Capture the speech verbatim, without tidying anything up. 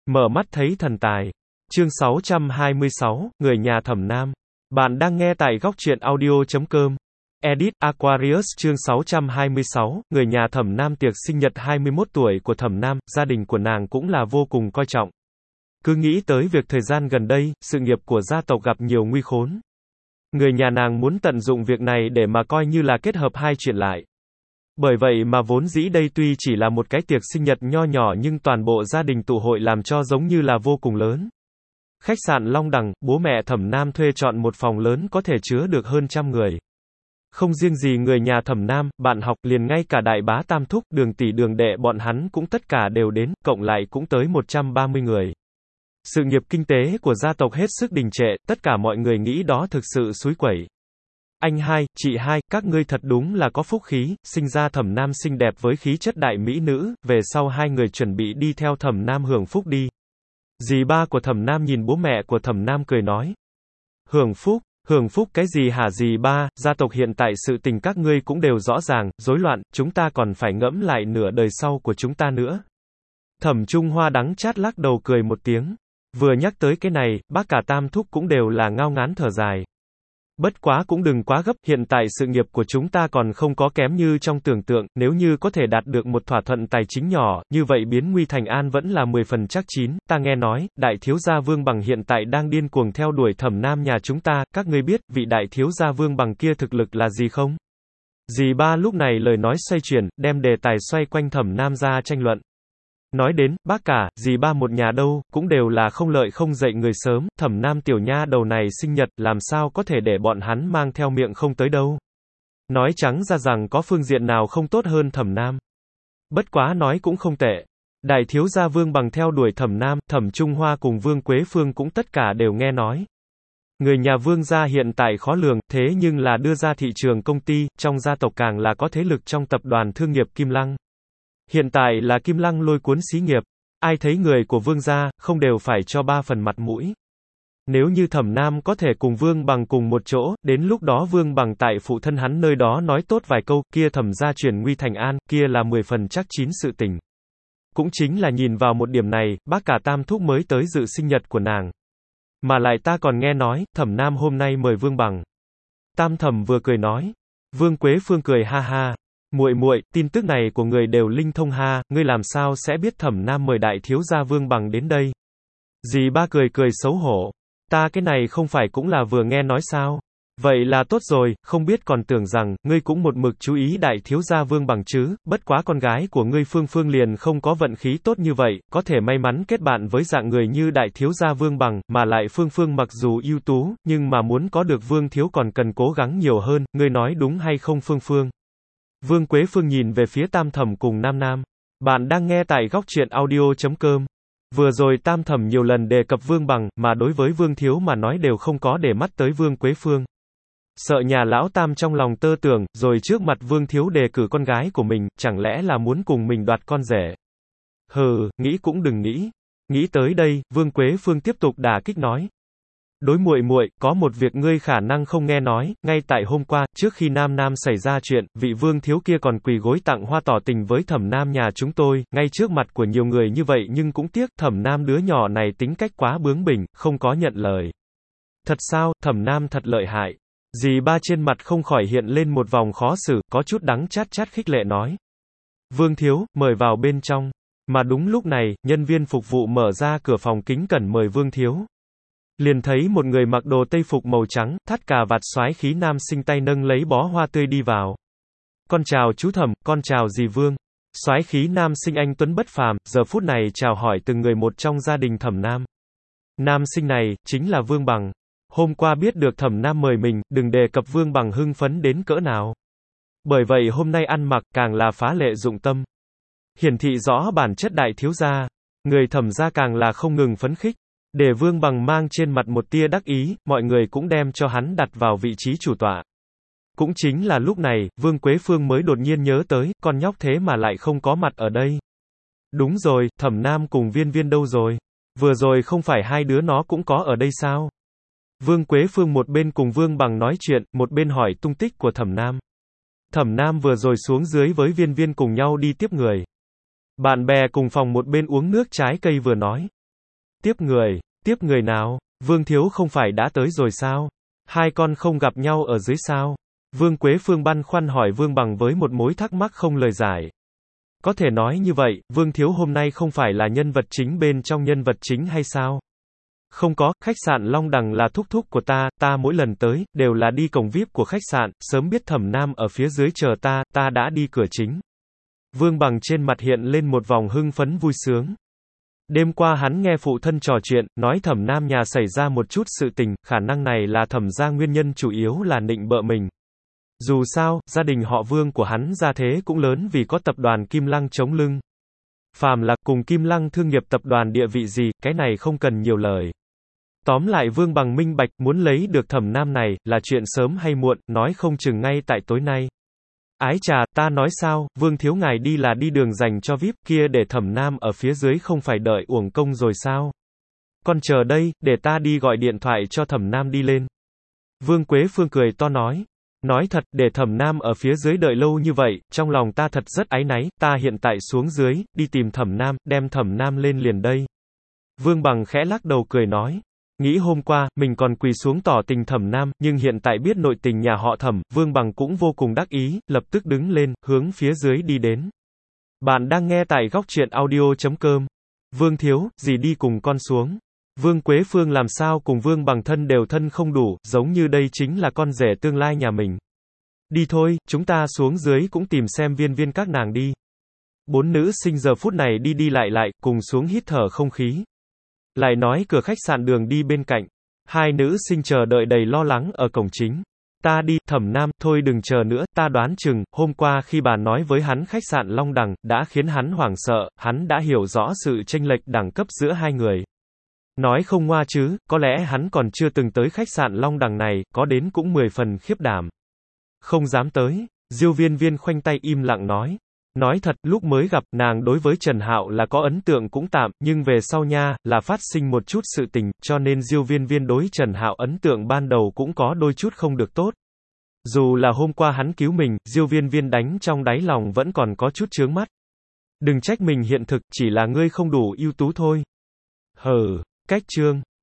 Mở mắt thấy thần tài. Chương sáu trăm hai mươi sáu, người nhà Thẩm Nam. Bạn đang nghe tại góc truyện audio chấm com. Edit Aquarius chương sáu trăm hai mươi sáu, người nhà Thẩm Nam. Tiệc sinh nhật hai mươi mốt tuổi của Thẩm Nam, gia đình của nàng cũng là vô cùng coi trọng. Cứ nghĩ tới việc thời gian gần đây, sự nghiệp của gia tộc gặp nhiều nguy khốn. Người nhà nàng muốn tận dụng việc này để mà coi như là kết hợp hai chuyện lại. Bởi vậy mà vốn dĩ đây tuy chỉ là một cái tiệc sinh nhật nho nhỏ nhưng toàn bộ gia đình tụ hội làm cho giống như là vô cùng lớn. Khách sạn Long Đằng, bố mẹ Thẩm Nam thuê chọn một phòng lớn có thể chứa được hơn trăm người. Không riêng gì người nhà Thẩm Nam, bạn học, liền ngay cả đại bá Tam Thúc, Đường tỷ Đường đệ bọn hắn cũng tất cả đều đến, cộng lại cũng tới một trăm ba mươi người. Sự nghiệp kinh tế của gia tộc hết sức đình trệ, tất cả mọi người nghĩ đó thực sự xúi quẩy. Anh hai, chị hai, các ngươi thật đúng là có phúc khí, sinh ra Thẩm Nam xinh đẹp với khí chất đại mỹ nữ, về sau hai người chuẩn bị đi theo Thẩm Nam hưởng phúc đi. Dì ba của Thẩm Nam nhìn bố mẹ của Thẩm Nam cười nói. Hưởng phúc, hưởng phúc cái gì hả dì ba, gia tộc hiện tại sự tình các ngươi cũng đều rõ ràng, rối loạn, chúng ta còn phải ngẫm lại nửa đời sau của chúng ta nữa. Thẩm Trung Hoa đắng chát lắc đầu cười một tiếng. Vừa nhắc tới cái này, bác cả Tam Thúc cũng đều là ngao ngán thở dài. Bất quá cũng đừng quá gấp, hiện tại sự nghiệp của chúng ta còn không có kém như trong tưởng tượng, nếu như có thể đạt được một thỏa thuận tài chính nhỏ, như vậy biến nguy thành an vẫn là mười phần chắc chín. Ta nghe nói, đại thiếu gia Vương Bằng hiện tại đang điên cuồng theo đuổi Thẩm Nam nhà chúng ta, các ngươi biết, vị đại thiếu gia Vương Bằng kia thực lực là gì không? Dì ba lúc này lời nói xoay chuyển, đem đề tài xoay quanh Thẩm Nam ra tranh luận. Nói đến, bác cả, dì ba một nhà đâu, cũng đều là không lợi không dậy người sớm, Thẩm Nam tiểu nha đầu này sinh nhật, làm sao có thể để bọn hắn mang theo miệng không tới đâu. Nói trắng ra rằng có phương diện nào không tốt hơn Thẩm Nam. Bất quá nói cũng không tệ. Đại thiếu gia Vương Bằng theo đuổi Thẩm Nam, Thẩm Trung Hoa cùng Vương Quế Phương cũng tất cả đều nghe nói. Người nhà Vương gia hiện tại khó lường, thế nhưng là đưa ra thị trường công ty, trong gia tộc càng là có thế lực trong tập đoàn thương nghiệp Kim Lăng. Hiện tại là Kim Lăng lôi cuốn xí nghiệp, ai thấy người của Vương gia, không đều phải cho ba phần mặt mũi. Nếu như Thẩm Nam có thể cùng Vương Bằng cùng một chỗ, đến lúc đó Vương Bằng tại phụ thân hắn nơi đó nói tốt vài câu, kia Thẩm gia chuyển nguy thành an, kia là mười phần chắc chín sự tình. Cũng chính là nhìn vào một điểm này, bác cả Tam Thúc mới tới dự sinh nhật của nàng. Mà lại ta còn nghe nói, Thẩm Nam hôm nay mời Vương Bằng. Tam Thẩm vừa cười nói. Vương Quế Phương cười ha ha. Muội muội, tin tức này của người đều linh thông ha, ngươi làm sao sẽ biết Thẩm Nam mời đại thiếu gia Vương Bằng đến đây? Dì ba cười cười xấu hổ. Ta cái này không phải cũng là vừa nghe nói sao? Vậy là tốt rồi, không biết còn tưởng rằng, ngươi cũng một mực chú ý đại thiếu gia Vương Bằng chứ, bất quá con gái của ngươi Phương Phương liền không có vận khí tốt như vậy, có thể may mắn kết bạn với dạng người như đại thiếu gia Vương Bằng, mà lại Phương Phương mặc dù ưu tú, nhưng mà muốn có được Vương thiếu còn cần cố gắng nhiều hơn, ngươi nói đúng hay không Phương Phương? Vương Quế Phương nhìn về phía Tam Thẩm cùng Nam Nam. Bạn đang nghe tại góc truyện audio chấm com. Vừa rồi Tam Thẩm nhiều lần đề cập Vương Bằng, mà đối với Vương Thiếu mà nói đều không có để mắt tới Vương Quế Phương. Sợ nhà lão Tam trong lòng tơ tưởng, rồi trước mặt Vương Thiếu đề cử con gái của mình, chẳng lẽ là muốn cùng mình đoạt con rể. Hừ, nghĩ cũng đừng nghĩ. Nghĩ tới đây, Vương Quế Phương tiếp tục đả kích nói. Đối muội muội, có một việc ngươi khả năng không nghe nói, ngay tại hôm qua, trước khi Nam Nam xảy ra chuyện, vị Vương Thiếu kia còn quỳ gối tặng hoa tỏ tình với Thẩm Nam nhà chúng tôi, ngay trước mặt của nhiều người như vậy nhưng cũng tiếc, Thẩm Nam đứa nhỏ này tính cách quá bướng bỉnh, không có nhận lời. Thật sao, Thẩm Nam thật lợi hại. Dì ba trên mặt không khỏi hiện lên một vòng khó xử, có chút đắng chát chát khích lệ nói. Vương Thiếu, mời vào bên trong. Mà đúng lúc này, nhân viên phục vụ mở ra cửa phòng kính cẩn mời Vương Thiếu. Liền thấy một người mặc đồ tây phục màu trắng, thắt cà vạt soái khí nam sinh tay nâng lấy bó hoa tươi đi vào. Con chào chú Thẩm, con chào dì Vương. Soái khí nam sinh anh tuấn bất phàm, giờ phút này chào hỏi từng người một trong gia đình Thẩm Nam. Nam sinh này, chính là Vương Bằng. Hôm qua biết được Thẩm Nam mời mình, đừng đề cập Vương Bằng hưng phấn đến cỡ nào. Bởi vậy hôm nay ăn mặc càng là phá lệ dụng tâm. Hiển thị rõ bản chất đại thiếu gia. Người Thẩm gia càng là không ngừng phấn khích. Để Vương Bằng mang trên mặt một tia đắc ý, mọi người cũng đem cho hắn đặt vào vị trí chủ tọa. Cũng chính là lúc này, Vương Quế Phương mới đột nhiên nhớ tới, con nhóc thế mà lại không có mặt ở đây. Đúng rồi, Thẩm Nam cùng Viên Viên đâu rồi? Vừa rồi không phải hai đứa nó cũng có ở đây sao? Vương Quế Phương một bên cùng Vương Bằng nói chuyện, một bên hỏi tung tích của Thẩm Nam. Thẩm Nam vừa rồi xuống dưới với Viên Viên cùng nhau đi tiếp người. Bạn bè cùng phòng một bên uống nước trái cây vừa nói. Tiếp người, tiếp người nào? Vương Thiếu không phải đã tới rồi sao? Hai con không gặp nhau ở dưới sao? Vương Quế Phương băn khoăn hỏi Vương Bằng với một mối thắc mắc không lời giải. Có thể nói như vậy, Vương Thiếu hôm nay không phải là nhân vật chính bên trong nhân vật chính hay sao? Không có, khách sạn Long Đằng là thúc thúc của ta, ta mỗi lần tới, đều là đi cổng vi ai pi của khách sạn, sớm biết Thẩm Nam ở phía dưới chờ ta, ta đã đi cửa chính. Vương Bằng trên mặt hiện lên một vòng hưng phấn vui sướng. Đêm qua hắn nghe phụ thân trò chuyện, nói Thẩm Nam nhà xảy ra một chút sự tình, khả năng này là Thẩm gia nguyên nhân chủ yếu là nịnh bợ mình. Dù sao, gia đình họ Vương của hắn gia thế cũng lớn vì có tập đoàn Kim Lăng chống lưng. Phàm là cùng Kim Lăng thương nghiệp tập đoàn địa vị gì, cái này không cần nhiều lời. Tóm lại Vương Bằng minh bạch, muốn lấy được Thẩm Nam này, là chuyện sớm hay muộn, nói không chừng ngay tại tối nay. Ái trà, ta nói sao, Vương Thiếu ngài đi là đi đường dành cho vi ai pi, kia để Thẩm Nam ở phía dưới không phải đợi uổng công rồi sao? Con chờ đây, để ta đi gọi điện thoại cho Thẩm Nam đi lên. Vương Quế Phương cười to nói. Nói thật, để Thẩm Nam ở phía dưới đợi lâu như vậy, trong lòng ta thật rất áy náy, ta hiện tại xuống dưới, đi tìm Thẩm Nam, đem Thẩm Nam lên liền đây. Vương Bằng khẽ lắc đầu cười nói. Nghĩ hôm qua, mình còn quỳ xuống tỏ tình Thẩm Nam, nhưng hiện tại biết nội tình nhà họ Thẩm, Vương Bằng cũng vô cùng đắc ý, lập tức đứng lên, hướng phía dưới đi đến. Bạn đang nghe tại góc truyện audio chấm com. Vương Thiếu, gì đi cùng con xuống. Vương Quế Phương làm sao cùng Vương Bằng thân đều thân không đủ, giống như đây chính là con rể tương lai nhà mình. Đi thôi, chúng ta xuống dưới cũng tìm xem viên viên các nàng đi. Bốn nữ sinh giờ phút này đi đi lại lại, cùng xuống hít thở không khí. Lại nói cửa khách sạn đường đi bên cạnh. Hai nữ sinh chờ đợi đầy lo lắng ở cổng chính. Ta đi, Thẩm Nam, thôi đừng chờ nữa, ta đoán chừng, hôm qua khi bà nói với hắn khách sạn Long Đằng, đã khiến hắn hoảng sợ, hắn đã hiểu rõ sự chênh lệch đẳng cấp giữa hai người. Nói không ngoa chứ, có lẽ hắn còn chưa từng tới khách sạn Long Đằng này, có đến cũng mười phần khiếp đảm. Không dám tới, Diêu Viên Viên khoanh tay im lặng nói. Nói thật, lúc mới gặp, nàng đối với Trần Hạo là có ấn tượng cũng tạm, nhưng về sau nha, là phát sinh một chút sự tình, cho nên Diêu Viên Viên đối Trần Hạo ấn tượng ban đầu cũng có đôi chút không được tốt. Dù là hôm qua hắn cứu mình, Diêu Viên Viên đánh trong đáy lòng vẫn còn có chút chướng mắt. Đừng trách mình hiện thực, chỉ là ngươi không đủ ưu tú thôi. Hừ, cách chương.